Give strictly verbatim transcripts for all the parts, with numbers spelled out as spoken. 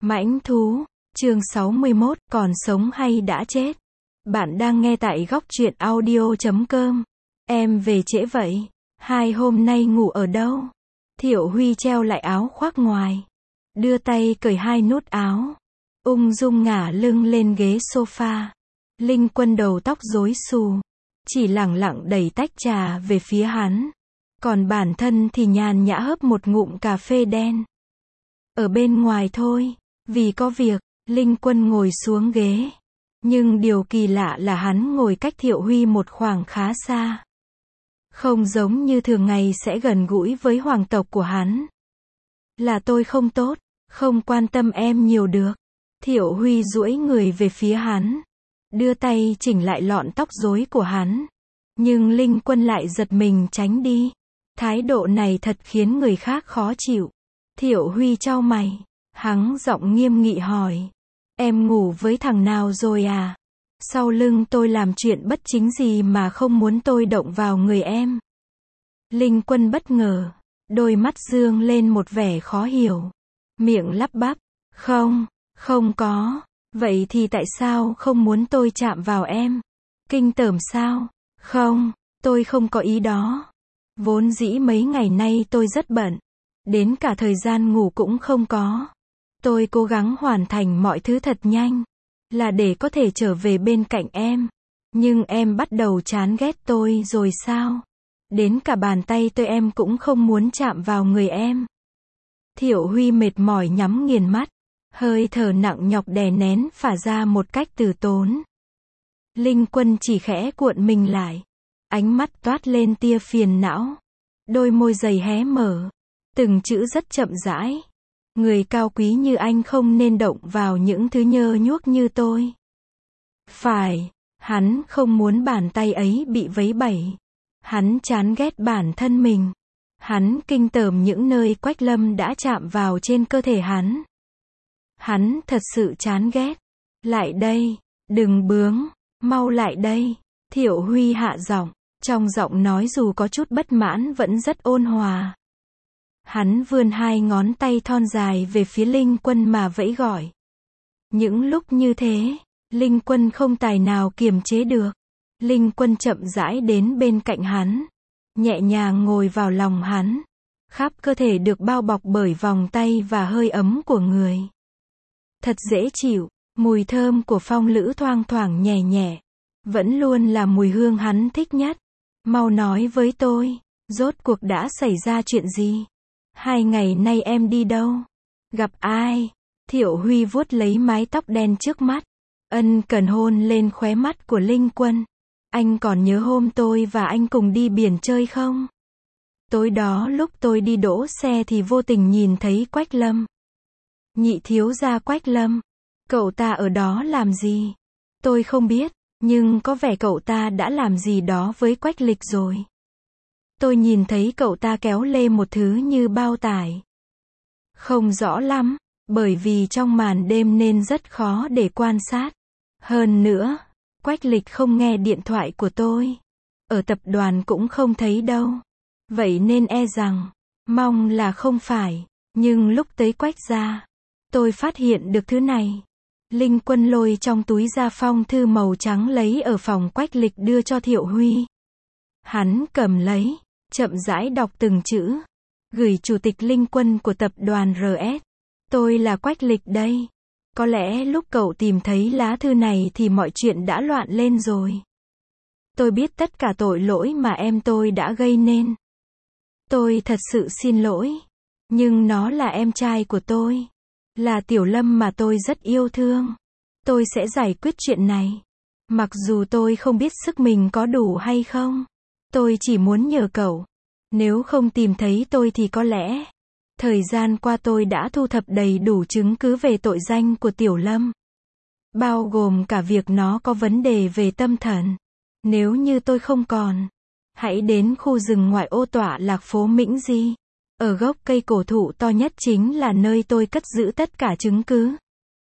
Mãnh thú, chương sáu mươi mốt, còn sống hay đã chết? Bạn đang nghe tại góc truyện audio chấm com. Em về trễ vậy? Hai hôm nay ngủ ở đâu? Thiệu Huy treo lại áo khoác ngoài, đưa tay cởi hai nút áo, ung dung ngả lưng lên ghế sofa. Linh Quân đầu tóc rối xù, chỉ lẳng lặng đẩy tách trà về phía hắn, còn bản thân thì nhàn nhã hớp một ngụm cà phê đen. Ở bên ngoài thôi, vì có việc. Linh Quân ngồi xuống ghế, nhưng điều kỳ lạ là hắn ngồi cách Thiệu Huy một khoảng khá xa, không giống như thường ngày sẽ gần gũi với hoàng tộc của hắn. Là tôi không tốt, không quan tâm em nhiều được. Thiệu Huy duỗi người về phía hắn, đưa tay chỉnh lại lọn tóc rối của hắn, nhưng Linh Quân lại giật mình tránh đi. Thái độ này thật khiến người khác khó chịu. Thiệu Huy chau mày, hắn giọng nghiêm nghị hỏi: em ngủ với thằng nào rồi à? Sau lưng tôi làm chuyện bất chính gì mà không muốn tôi động vào người em? Linh Quân bất ngờ, đôi mắt dương lên một vẻ khó hiểu, miệng lắp bắp: không, không có. Vậy thì tại sao không muốn tôi chạm vào em? Kinh tởm sao? Không, tôi không có ý đó. Vốn dĩ mấy ngày nay tôi rất bận, đến cả thời gian ngủ cũng không có. Tôi cố gắng hoàn thành mọi thứ thật nhanh, là để có thể trở về bên cạnh em. Nhưng em bắt đầu chán ghét tôi rồi sao? Đến cả bàn tay tôi em cũng không muốn chạm vào người em. Thiệu Huy mệt mỏi nhắm nghiền mắt, hơi thở nặng nhọc đè nén phả ra một cách từ tốn. Linh Quân chỉ khẽ cuộn mình lại, ánh mắt toát lên tia phiền não, đôi môi dày hé mở, từng chữ rất chậm rãi: người cao quý như anh không nên động vào những thứ nhơ nhuốc như tôi. Phải, hắn không muốn bàn tay ấy bị vấy bẩy. Hắn chán ghét bản thân mình. Hắn kinh tởm những nơi Quách Lâm đã chạm vào trên cơ thể hắn. Hắn thật sự chán ghét. Lại đây, đừng bướng, mau lại đây. Thiệu Huy hạ giọng, trong giọng nói dù có chút bất mãn vẫn rất ôn hòa. Hắn vươn hai ngón tay thon dài về phía Linh Quân mà vẫy gọi. Những lúc như thế, Linh Quân không tài nào kiềm chế được. Linh Quân chậm rãi đến bên cạnh hắn, nhẹ nhàng ngồi vào lòng hắn, khắp cơ thể được bao bọc bởi vòng tay và hơi ấm của người. Thật dễ chịu, mùi thơm của phong lữ thoang thoảng nhẹ nhẹ, vẫn luôn là mùi hương hắn thích nhất. Mau nói với tôi, rốt cuộc đã xảy ra chuyện gì? Hai ngày nay em đi đâu? Gặp ai? Thiệu Huy vuốt lấy mái tóc đen trước mắt, ân cần hôn lên khóe mắt của Linh Quân. Anh còn nhớ hôm tôi và anh cùng đi biển chơi không? Tối đó lúc tôi đi đỗ xe thì vô tình nhìn thấy Quách Lâm. Nhị thiếu gia Quách Lâm. Cậu ta ở đó làm gì? Tôi không biết, nhưng có vẻ cậu ta đã làm gì đó với Quách Lịch rồi. Tôi nhìn thấy cậu ta kéo lê một thứ như bao tải. Không rõ lắm, bởi vì trong màn đêm nên rất khó để quan sát. Hơn nữa, Quách Lịch không nghe điện thoại của tôi. Ở tập đoàn cũng không thấy đâu. Vậy nên e rằng, mong là không phải. Nhưng lúc tới Quách gia, tôi phát hiện được thứ này. Linh Quân lôi trong túi ra phong thư màu trắng lấy ở phòng Quách Lịch đưa cho Thiệu Huy. Hắn cầm lấy, chậm rãi đọc từng chữ. Gửi Chủ tịch Linh Quân của tập đoàn rờ ét. Tôi là Quách Lịch đây. Có lẽ lúc cậu tìm thấy lá thư này thì mọi chuyện đã loạn lên rồi. Tôi biết tất cả tội lỗi mà em tôi đã gây nên. Tôi thật sự xin lỗi. Nhưng nó là em trai của tôi. Là Tiểu Lâm mà tôi rất yêu thương. Tôi sẽ giải quyết chuyện này. Mặc dù tôi không biết sức mình có đủ hay không. Tôi chỉ muốn nhờ cậu. Nếu không tìm thấy tôi thì có lẽ thời gian qua tôi đã thu thập đầy đủ chứng cứ về tội danh của Tiểu Lâm. Bao gồm cả việc nó có vấn đề về tâm thần. Nếu như tôi không còn, hãy đến khu rừng ngoại ô tọa lạc phố Mĩnh Di. Ở gốc cây cổ thụ to nhất chính là nơi tôi cất giữ tất cả chứng cứ.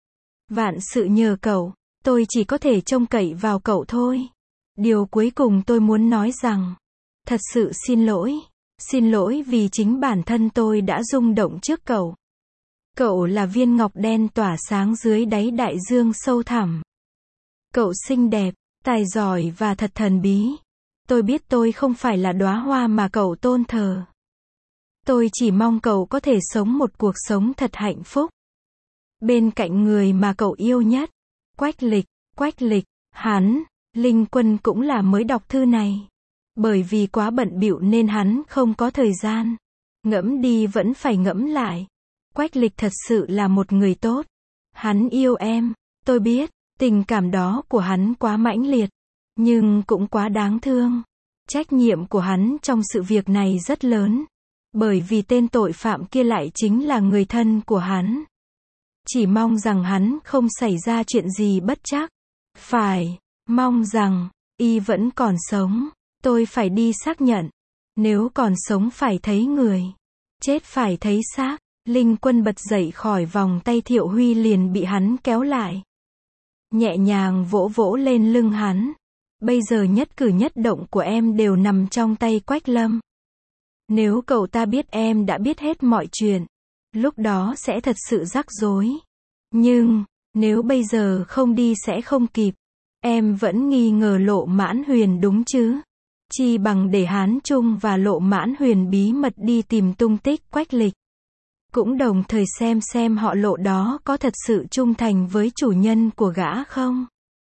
Vạn sự nhờ cậu, tôi chỉ có thể trông cậy vào cậu thôi. Điều cuối cùng tôi muốn nói rằng, thật sự xin lỗi. Xin lỗi vì chính bản thân tôi đã rung động trước cậu. Cậu là viên ngọc đen tỏa sáng dưới đáy đại dương sâu thẳm. Cậu xinh đẹp, tài giỏi và thật thần bí. Tôi biết tôi không phải là đóa hoa mà cậu tôn thờ. Tôi chỉ mong cậu có thể sống một cuộc sống thật hạnh phúc bên cạnh người mà cậu yêu nhất. Quách Lịch, Quách Lịch, hắn, Linh Quân cũng là mới đọc thư này. Bởi vì quá bận bịu nên hắn không có thời gian. Ngẫm đi vẫn phải ngẫm lại. Quách Lịch thật sự là một người tốt. Hắn yêu em, tôi biết, tình cảm đó của hắn quá mãnh liệt, nhưng cũng quá đáng thương. Trách nhiệm của hắn trong sự việc này rất lớn, bởi vì tên tội phạm kia lại chính là người thân của hắn. Chỉ mong rằng hắn không xảy ra chuyện gì bất trắc. Phải, mong rằng, y vẫn còn sống. Tôi phải đi xác nhận. Nếu còn sống phải thấy người, chết phải thấy xác. Linh Quân bật dậy khỏi vòng tay Thiệu Huy liền bị hắn kéo lại. Nhẹ nhàng vỗ vỗ lên lưng hắn. Bây giờ nhất cử nhất động của em đều nằm trong tay Quách Lâm. Nếu cậu ta biết em đã biết hết mọi chuyện, lúc đó sẽ thật sự rắc rối. Nhưng, nếu bây giờ không đi sẽ không kịp. Em vẫn nghi ngờ Lộ Mãn Huyền đúng chứ? Chi bằng để Hán Trung và Lộ Mãn Huyền bí mật đi tìm tung tích Quách Lịch. Cũng đồng thời xem xem họ Lộ đó có thật sự trung thành với chủ nhân của gã không.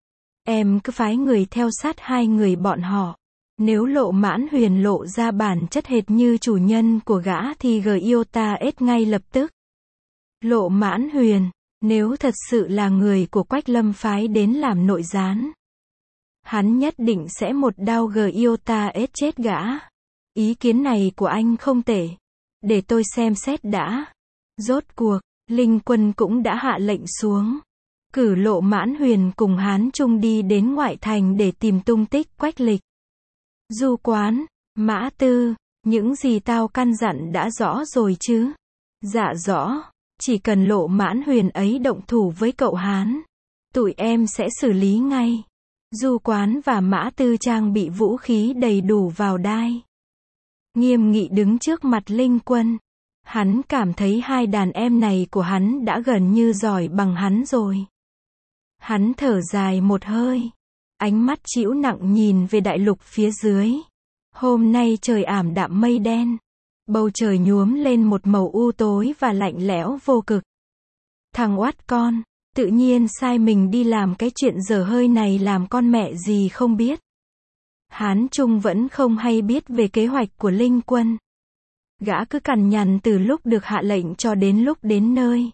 Em cứ phái người theo sát hai người bọn họ. Nếu Lộ Mãn Huyền lộ ra bản chất hệt như chủ nhân của gã thì gờ yêu ta ết ngay lập tức. Lộ Mãn Huyền, nếu thật sự là người của Quách Lâm phái đến làm nội gián, hắn nhất định sẽ một đao gờ yêu ta ết chết gã. Ý kiến này của anh không tệ. Để tôi xem xét đã. Rốt cuộc, Linh Quân cũng đã hạ lệnh xuống. Cử Lộ Mãn Huyền cùng Hán Trung đi đến ngoại thành để tìm tung tích Quách Lịch. Du Quán, Mã Tư, những gì tao căn dặn đã rõ rồi chứ? Dạ rõ, chỉ cần Lộ Mãn Huyền ấy động thủ với cậu Hán, tụi em sẽ xử lý ngay. Du Quán và Mã Tư trang bị vũ khí đầy đủ vào đai. Nghiêm nghị đứng trước mặt Linh Quân. Hắn cảm thấy hai đàn em này của hắn đã gần như giỏi bằng hắn rồi. Hắn thở dài một hơi. Ánh mắt trĩu nặng nhìn về đại lục phía dưới. Hôm nay trời ảm đạm mây đen. Bầu trời nhuốm lên một màu u tối và lạnh lẽo vô cực. Thằng oát con, tự nhiên sai mình đi làm cái chuyện dở hơi này làm con mẹ gì không biết. Hán Trung vẫn không hay biết về kế hoạch của Linh Quân. Gã cứ cằn nhằn từ lúc được hạ lệnh cho đến lúc đến nơi.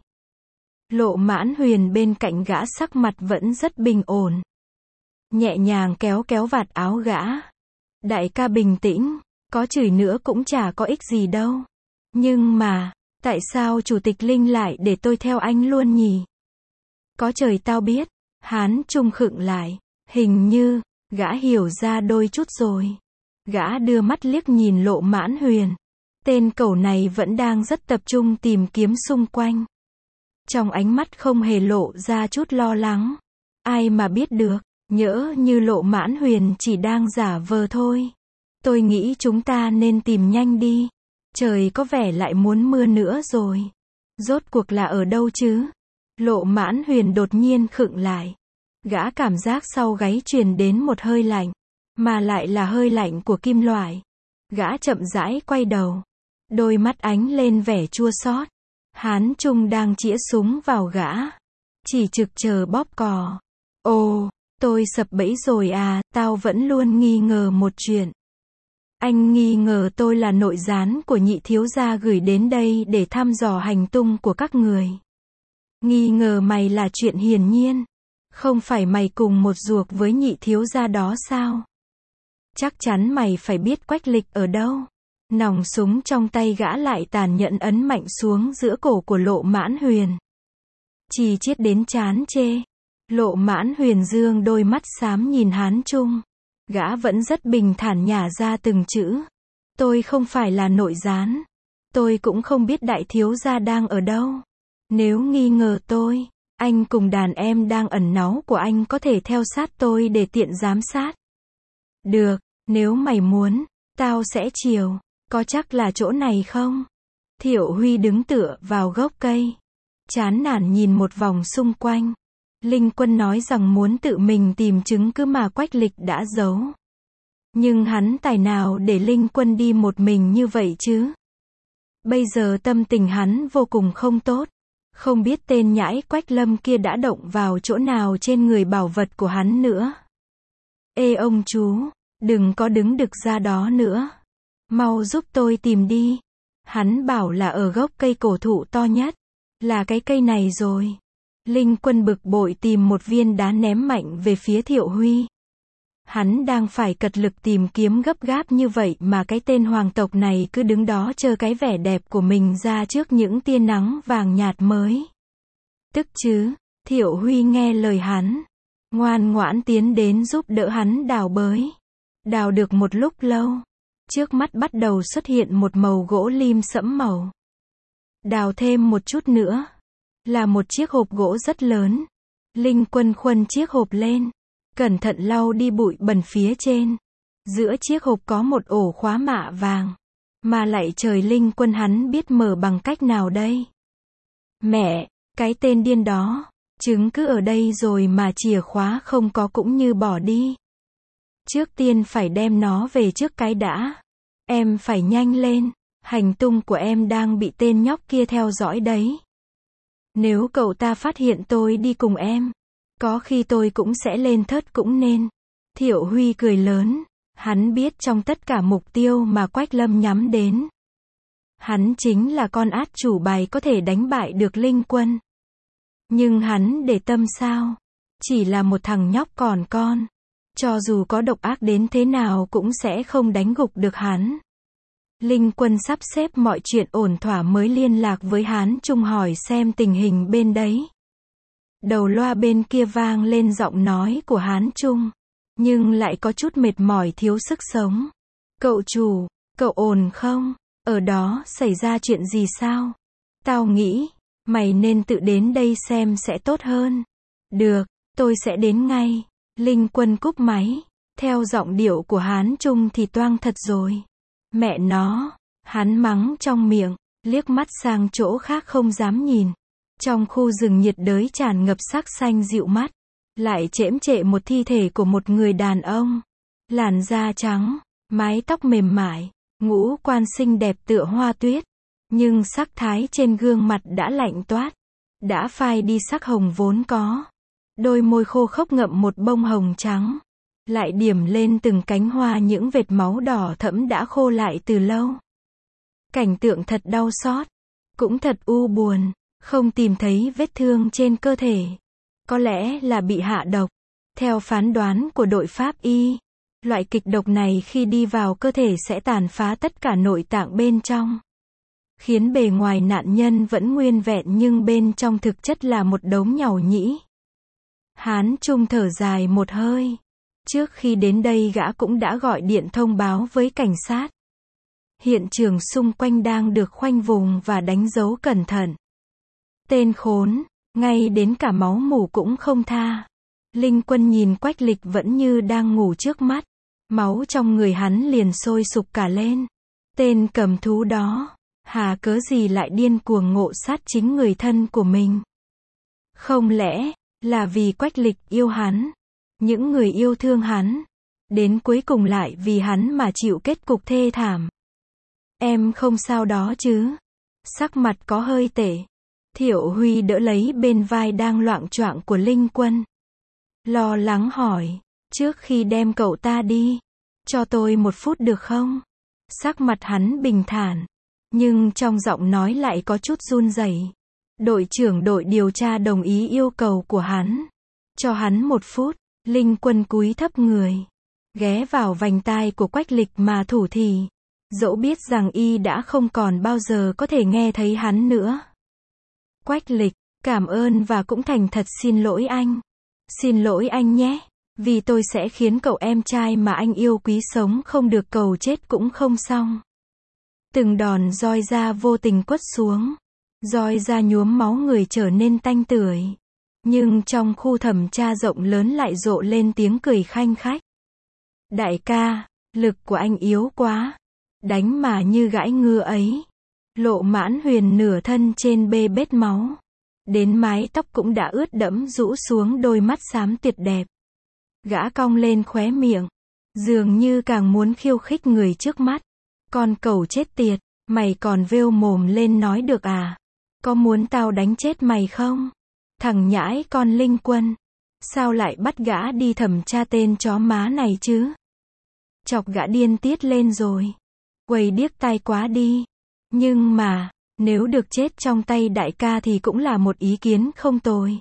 Lộ Mãn Huyền bên cạnh gã sắc mặt vẫn rất bình ổn. Nhẹ nhàng kéo kéo vạt áo gã. Đại ca bình tĩnh, có chửi nữa cũng chả có ích gì đâu. Nhưng mà, tại sao Chủ tịch Linh lại để tôi theo anh luôn nhỉ? Có trời tao biết. Hán Trung khựng lại. Hình như, gã hiểu ra đôi chút rồi. Gã đưa mắt liếc nhìn Lộ Mãn Huyền. Tên cẩu này vẫn đang rất tập trung tìm kiếm xung quanh. Trong ánh mắt không hề lộ ra chút lo lắng. Ai mà biết được, nhỡ như Lộ Mãn Huyền chỉ đang giả vờ thôi. Tôi nghĩ chúng ta nên tìm nhanh đi. Trời có vẻ lại muốn mưa nữa rồi. Rốt cuộc là ở đâu chứ? Lộ Mãn Huyền đột nhiên khựng lại. Gã cảm giác sau gáy truyền đến một hơi lạnh. Mà lại là hơi lạnh của kim loại. Gã chậm rãi quay đầu. Đôi mắt ánh lên vẻ chua xót. Hán Trung đang chĩa súng vào gã. Chỉ trực chờ bóp cò. Ồ, tôi sập bẫy rồi à, tao vẫn luôn nghi ngờ một chuyện. Anh nghi ngờ tôi là nội gián của Nhị thiếu gia gửi đến đây để thăm dò hành tung của các người. Nghi ngờ mày là chuyện hiển nhiên. Không phải mày cùng một ruột với Nhị thiếu gia đó sao? Chắc chắn mày phải biết Quách Lịch ở đâu. Nòng súng trong tay gã lại tàn nhẫn ấn mạnh xuống giữa cổ của Lộ Mãn Huyền. Chỉ chiết đến chán chê. Lộ Mãn Huyền dương đôi mắt xám nhìn Hán Trung. Gã vẫn rất bình thản nhả ra từng chữ. Tôi không phải là nội gián. Tôi cũng không biết đại thiếu gia đang ở đâu. Nếu nghi ngờ tôi, anh cùng đàn em đang ẩn náu của anh có thể theo sát tôi để tiện giám sát. Được, nếu mày muốn, tao sẽ chiều. Có chắc là chỗ này không? Thiệu Huy đứng tựa vào gốc cây. chán nản nhìn một vòng xung quanh. Linh Quân nói rằng muốn tự mình tìm chứng cứ mà Quách Lịch đã giấu. Nhưng hắn tài nào để Linh Quân đi một mình như vậy chứ? Bây giờ tâm tình hắn vô cùng không tốt. Không biết tên nhãi Quách Lâm kia đã động vào chỗ nào trên người bảo vật của hắn nữa. Ê ông chú, đừng có đứng đực ra đó nữa. Mau giúp tôi tìm đi. Hắn bảo là ở gốc cây cổ thụ to nhất. Là cái cây này rồi. Linh Quân bực bội tìm một viên đá ném mạnh về phía Thiệu Huy. Hắn đang phải cật lực tìm kiếm gấp gáp như vậy mà cái tên hoàng tộc này cứ đứng đó chờ cái vẻ đẹp của mình ra trước những tia nắng vàng nhạt mới. Tức chứ, Thiệu Huy nghe lời hắn. Ngoan ngoãn tiến đến giúp đỡ hắn đào bới. Đào được một lúc lâu. Trước mắt bắt đầu xuất hiện một màu gỗ lim sẫm màu. Đào thêm một chút nữa. Là một chiếc hộp gỗ rất lớn. Linh Quân khuân chiếc hộp lên. Cẩn thận lau đi bụi bẩn phía trên. Giữa chiếc hộp có một ổ khóa mạ vàng. Mà lại trời, Linh Quân hắn biết mở bằng cách nào đây? Mẹ, cái tên điên đó. Chứng cứ ở đây rồi mà chìa khóa không có cũng như bỏ đi. Trước tiên phải đem nó về trước cái đã. Em phải nhanh lên. Hành tung của em đang bị tên nhóc kia theo dõi đấy. Nếu cậu ta phát hiện tôi đi cùng em, có khi tôi cũng sẽ lên thớt cũng nên. Thiệu Huy cười lớn. Hắn biết trong tất cả mục tiêu mà Quách Lâm nhắm đến, hắn chính là con át chủ bài có thể đánh bại được Linh Quân. Nhưng hắn để tâm sao? Chỉ là một thằng nhóc còn con. Cho dù có độc ác đến thế nào cũng sẽ không đánh gục được hắn. Linh Quân sắp xếp mọi chuyện ổn thỏa mới liên lạc với Hán Trung hỏi xem tình hình bên đấy. Đầu loa bên kia vang lên giọng nói của Hán Trung, nhưng lại có chút mệt mỏi thiếu sức sống. Cậu chủ, cậu ổn không? Ở đó xảy ra chuyện gì sao? Tao nghĩ, mày nên tự đến đây xem sẽ tốt hơn. Được, tôi sẽ đến ngay. Linh Quân cúp máy. Theo giọng điệu của Hán Trung thì toang thật rồi. Mẹ nó, hắn mắng trong miệng, liếc mắt sang chỗ khác không dám nhìn. Trong khu rừng nhiệt đới tràn ngập sắc xanh dịu mắt, lại chễm chệ một thi thể của một người đàn ông. Làn da trắng, mái tóc mềm mại, ngũ quan xinh đẹp tựa hoa tuyết. Nhưng sắc thái trên gương mặt đã lạnh toát, đã phai đi sắc hồng vốn có. Đôi môi khô khốc ngậm một bông hồng trắng, lại điểm lên từng cánh hoa những vệt máu đỏ thẫm đã khô lại từ lâu. Cảnh tượng thật đau xót, cũng thật u buồn, không tìm thấy vết thương trên cơ thể. Có lẽ là bị hạ độc. Theo phán đoán của đội pháp y, loại kịch độc này khi đi vào cơ thể sẽ tàn phá tất cả nội tạng bên trong, khiến bề ngoài nạn nhân vẫn nguyên vẹn nhưng bên trong thực chất là một đống nhàu nhĩ. Hán Trung thở dài một hơi. Trước khi đến đây gã cũng đã gọi điện thông báo với cảnh sát. Hiện trường xung quanh đang được khoanh vùng và đánh dấu cẩn thận. Tên khốn, ngay đến cả máu mủ cũng không tha. Linh Quân nhìn Quách Lịch vẫn như đang ngủ trước mắt. Máu trong người hắn liền sôi sục cả lên. Tên cầm thú đó, hà cớ gì lại điên cuồng ngộ sát chính người thân của mình? Không lẽ là vì Quách Lịch yêu hắn? Những người yêu thương hắn, đến cuối cùng lại vì hắn mà chịu kết cục thê thảm. Em không sao đó chứ? Sắc mặt có hơi tệ. Thiệu Huy đỡ lấy bên vai đang loạng choạng của Linh Quân. Lo lắng hỏi, trước khi đem cậu ta đi, cho tôi một phút được không? Sắc mặt hắn bình thản, nhưng trong giọng nói lại có chút run rẩy. Đội trưởng đội điều tra đồng ý yêu cầu của hắn. Cho hắn một phút. Linh Quân cúi thấp người, ghé vào vành tai của Quách Lịch mà thủ thỉ, dẫu biết rằng y đã không còn bao giờ có thể nghe thấy hắn nữa. Quách Lịch, cảm ơn và cũng thành thật xin lỗi anh. Xin lỗi anh nhé, vì tôi sẽ khiến cậu em trai mà anh yêu quý sống không được, cầu chết cũng không xong. Từng đòn roi da vô tình quất xuống, roi da nhuốm máu người trở nên tanh tưởi. Nhưng trong khu thẩm tra rộng lớn lại rộ lên tiếng cười khanh khách. Đại ca, lực của anh yếu quá. Đánh mà như gãi ngựa ấy. Lộ Mãn Huyền nửa thân trên bê bết máu. đến mái tóc cũng đã ướt đẫm rũ xuống đôi mắt xám tuyệt đẹp. Gã cong lên khóe miệng, dường như càng muốn khiêu khích người trước mắt. Con cẩu chết tiệt, mày còn vêu mồm lên nói được à? Có muốn tao đánh chết mày không? Thằng nhãi con Linh Quân, sao lại bắt gã đi thẩm tra tên chó má này chứ? Chọc gã điên tiết lên rồi. Quầy điếc tai quá đi. Nhưng mà, nếu được chết trong tay đại ca thì cũng là một ý kiến không tồi.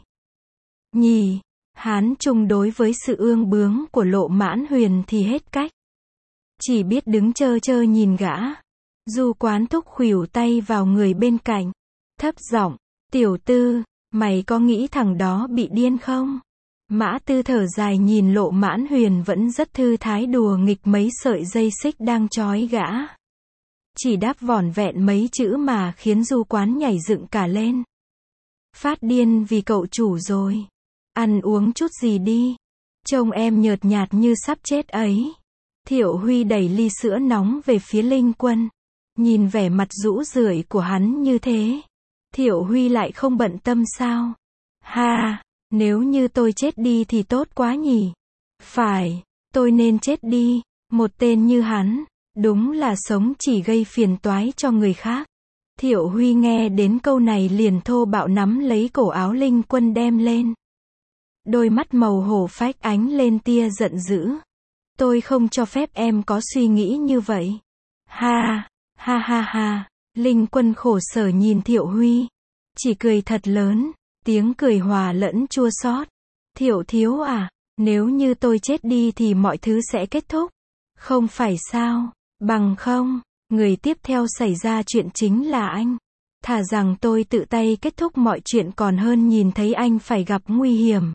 Nhì, Hán Trung đối với sự ương bướng của Lộ Mãn Huyền thì hết cách. Chỉ biết đứng chơ chơ nhìn gã. Du Quán Thúc khuỷu tay vào người bên cạnh. Thấp giọng, tiểu tư, mày có nghĩ thằng đó bị điên không? Mã Tư thở dài nhìn Lộ Mãn Huyền vẫn rất thư thái đùa nghịch mấy sợi dây xích đang trói gã. Chỉ đáp vỏn vẹn mấy chữ mà khiến Du Quán nhảy dựng cả lên. Phát điên vì cậu chủ rồi. Ăn uống chút gì đi. Trông em nhợt nhạt như sắp chết ấy. Thiệu Huy đẩy ly sữa nóng về phía Linh Quân. Nhìn vẻ mặt rũ rượi của hắn như thế. Thiệu Huy lại không bận tâm sao? Ha, nếu như tôi chết đi thì tốt quá nhỉ? Phải, tôi nên chết đi. Một tên như hắn, đúng là sống chỉ gây phiền toái cho người khác. Thiệu Huy nghe đến câu này liền thô bạo nắm lấy cổ áo Linh Quân đem lên. Đôi mắt màu hổ phách ánh lên tia giận dữ. Tôi không cho phép em có suy nghĩ như vậy. Ha, ha ha ha. Linh Quân khổ sở nhìn Thiệu Huy. Chỉ cười thật lớn, tiếng cười hòa lẫn chua xót. Thiệu thiếu à, nếu như tôi chết đi thì mọi thứ sẽ kết thúc. Không phải sao, bằng không, người tiếp theo xảy ra chuyện chính là anh. Thà rằng tôi tự tay kết thúc mọi chuyện còn hơn nhìn thấy anh phải gặp nguy hiểm.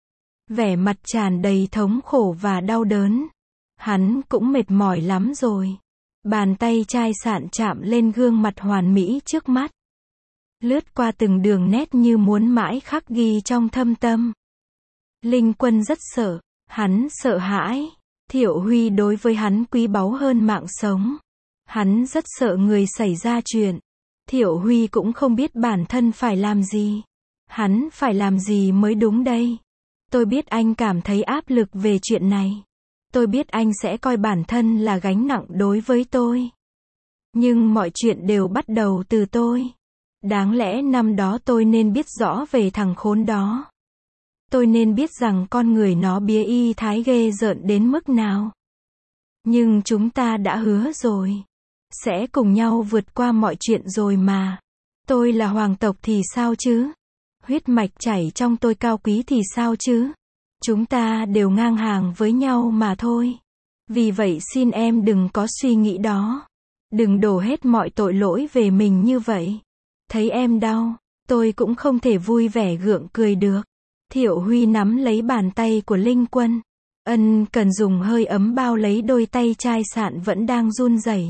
Vẻ mặt tràn đầy thống khổ và đau đớn. Hắn cũng mệt mỏi lắm rồi. Bàn tay chai sạn chạm lên gương mặt hoàn mỹ trước mắt. Lướt qua từng đường nét như muốn mãi khắc ghi trong thâm tâm. Linh Quân rất sợ. Hắn sợ hãi. Thiệu Huy đối với hắn quý báu hơn mạng sống. Hắn rất sợ người xảy ra chuyện. Thiệu Huy cũng không biết bản thân phải làm gì. Hắn phải làm gì mới đúng đây. Tôi biết anh cảm thấy áp lực về chuyện này. Tôi biết anh sẽ coi bản thân là gánh nặng đối với tôi. Nhưng mọi chuyện đều bắt đầu từ tôi. Đáng lẽ năm đó tôi nên biết rõ về thằng khốn đó. Tôi nên biết rằng con người nó bía y thái ghê rợn đến mức nào. Nhưng chúng ta đã hứa rồi. Sẽ cùng nhau vượt qua mọi chuyện rồi mà. Tôi là hoàng tộc thì sao chứ? Huyết mạch chảy trong tôi cao quý thì sao chứ? Chúng ta đều ngang hàng với nhau mà thôi. Vì vậy xin em đừng có suy nghĩ đó. Đừng đổ hết mọi tội lỗi về mình như vậy. Thấy em đau, tôi cũng không thể vui vẻ gượng cười được. Thiệu Huy nắm lấy bàn tay của Linh Quân. Ân cần dùng hơi ấm bao lấy đôi tay chai sạn vẫn đang run rẩy.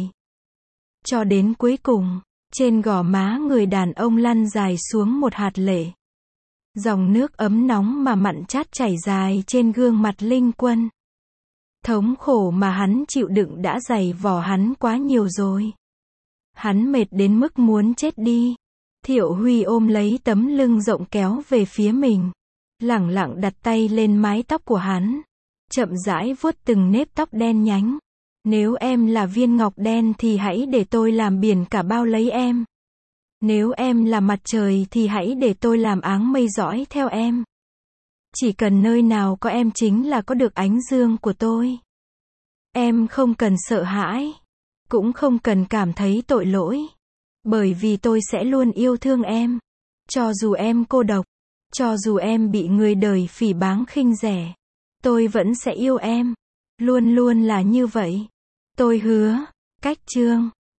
Cho đến cuối cùng, trên gò má người đàn ông lăn dài xuống một hạt lệ. Dòng nước ấm nóng mà mặn chát chảy dài trên gương mặt Linh Quân. Thống khổ mà hắn chịu đựng đã dày vò hắn quá nhiều rồi. Hắn mệt đến mức muốn chết đi. Thiệu Huy ôm lấy tấm lưng rộng kéo về phía mình. Lẳng lặng đặt tay lên mái tóc của hắn. Chậm rãi vuốt từng nếp tóc đen nhánh. Nếu em là viên ngọc đen thì hãy để tôi làm biển cả bao lấy em. Nếu em là mặt trời thì hãy để tôi làm áng mây dõi theo em. Chỉ cần nơi nào có em chính là có được ánh dương của tôi. Em không cần sợ hãi. Cũng không cần cảm thấy tội lỗi. Bởi vì tôi sẽ luôn yêu thương em. Cho dù em cô độc. Cho dù em bị người đời phỉ báng khinh rẻ. Tôi vẫn sẽ yêu em. Luôn luôn là như vậy. Tôi hứa. Cách chương.